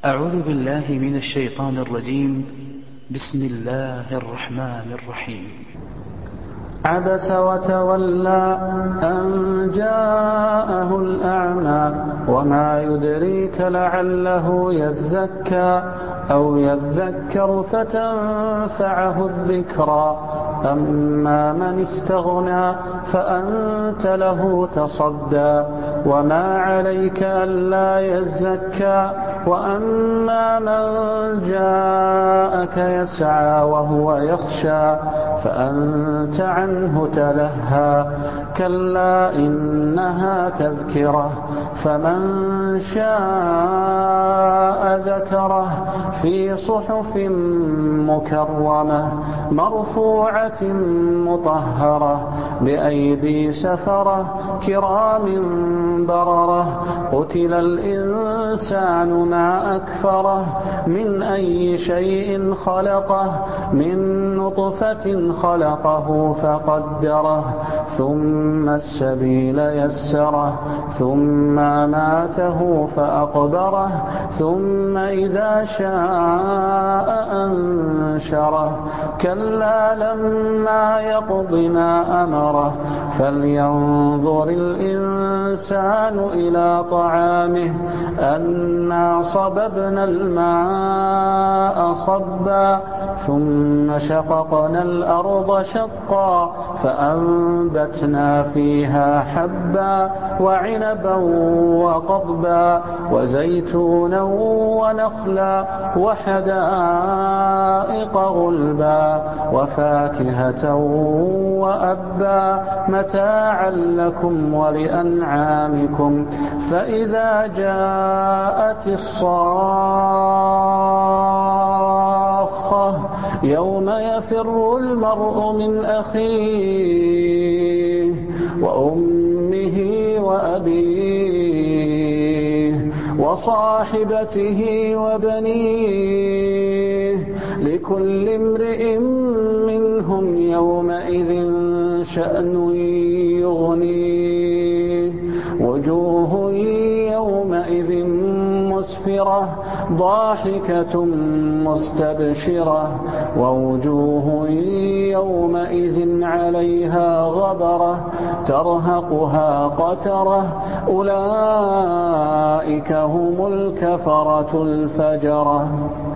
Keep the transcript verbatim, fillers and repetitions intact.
أعوذ بالله من الشيطان الرجيم. بسم الله الرحمن الرحيم. عبس وتولى أن جاءه الأعمى وما يدريك لعله يزكى أو يذكر فتنفعه الذكرى أما من استغنى فأنت له تصدى وما عليك ألا يزكى وأما من جاءك يسعى وهو يخشى فأنت عنه تلهى كلا إنها تذكرة فمن شاء ذكره في صحف مكرمة مرفوعة مطهرة بأيدي سفرة كرام بررة قتل الإنسان ما أكفره من أي شيء خلقه من نطفة خلقه فقدره ثم السبيل يسره ثم ماته فأقبره ثم إذا شاء أنشره كلا لما يقض ما أمره فلينظر الإنسان إلى طعامه أنا صببنا الماء صبا ثم شققنا الأرض شقا فأنبتنا فيها حبا وعنبا وقضبا وزيتونا ونخلا وحدائق غلبا وفاكهة وأبا متاعا لكم ولأنعامكم فإذا جاءت الصاخة يوم يفر المرء من أخيه وأمه وأبيه وصاحبته وبنيه لكل امرئ منهم يومئذ شأن يغنيه وجوه يومئذ مسفرة ضاحكة مستبشرة ووجوه يومئذ عليها غبرة ترهقها قترة أولئك هم الكفرة الفجرة.